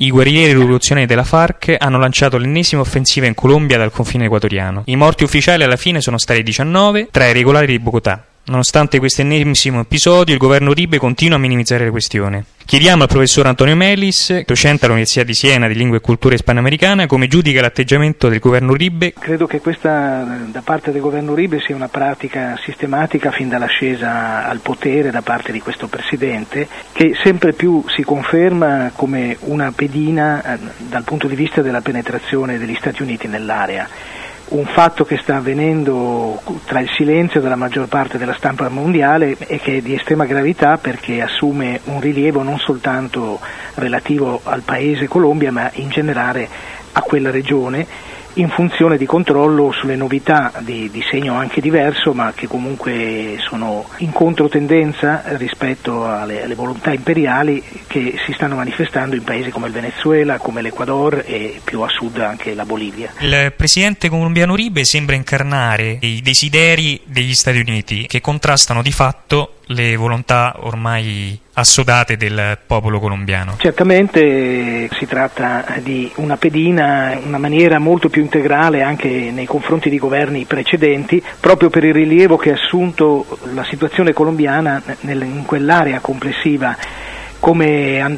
I guerrieri rivoluzionari della FARC hanno lanciato l'ennesima offensiva in Colombia dal confine equatoriano. I morti ufficiali alla fine sono stati 19, tra i regolari di Bogotà. Nonostante questo ennesimo episodio, il governo Uribe continua a minimizzare la questione. Chiediamo al professor Antonio Melis, docente all'Università di Siena di Lingua e Cultura Ispanoamericana, come giudica l'atteggiamento del governo Uribe. Credo che questa da parte del governo Uribe sia una pratica sistematica fin dall'ascesa al potere da parte di questo presidente, che sempre più si conferma come una pedina dal punto di vista della penetrazione degli Stati Uniti nell'area. Un fatto che sta avvenendo tra il silenzio della maggior parte della stampa mondiale e che è di estrema gravità perché assume un rilievo non soltanto relativo al paese Colombia ma in generale a quella regione, in funzione di controllo sulle novità di segno anche diverso ma che comunque sono in controtendenza rispetto alle volontà imperiali che si stanno manifestando in paesi come il Venezuela, come l'Ecuador e più a sud anche la Bolivia. Il presidente colombiano Uribe sembra incarnare i desideri degli Stati Uniti che contrastano di fatto le volontà ormai assodate del popolo colombiano. Certamente si tratta di una pedina, una maniera molto più integrale anche nei confronti di governi precedenti, proprio per il rilievo che ha assunto la situazione colombiana in quell'area complessiva come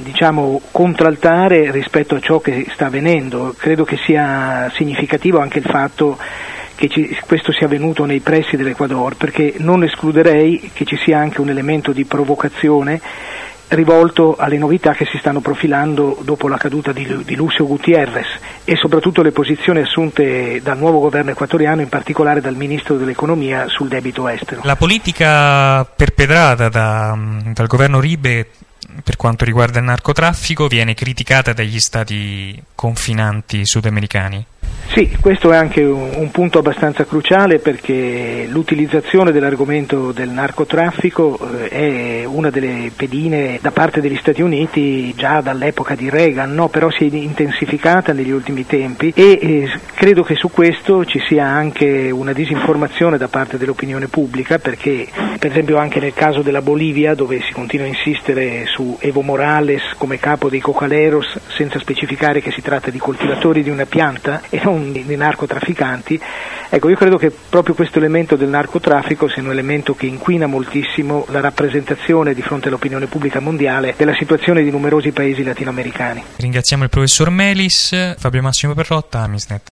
contraltare rispetto a ciò che sta avvenendo. Credo che sia significativo anche il fatto che questo sia avvenuto nei pressi dell'Ecuador, perché non escluderei che ci sia anche un elemento di provocazione rivolto alle novità che si stanno profilando dopo la caduta di Lucio Gutiérrez e soprattutto le posizioni assunte dal nuovo governo equatoriano, in particolare dal ministro dell'economia sul debito estero. La politica perpetrata dal governo Uribe per quanto riguarda il narcotraffico viene criticata dagli stati confinanti sudamericani. Sì, questo è anche un punto abbastanza cruciale perché l'utilizzazione dell'argomento del narcotraffico è una delle pedine da parte degli Stati Uniti già dall'epoca di Reagan, no? Però si è intensificata negli ultimi tempi e credo che su questo ci sia anche una disinformazione da parte dell'opinione pubblica perché per esempio anche nel caso della Bolivia dove si continua a insistere su Evo Morales come capo dei cocaleros senza specificare che si tratta di coltivatori di una pianta e non di narcotrafficanti, ecco io credo che proprio questo elemento del narcotraffico sia un elemento che inquina moltissimo la rappresentazione di fronte all'opinione pubblica mondiale della situazione di numerosi paesi latinoamericani. Ringraziamo il professor Melis, Fabio Massimo Perrotta, Amisnet.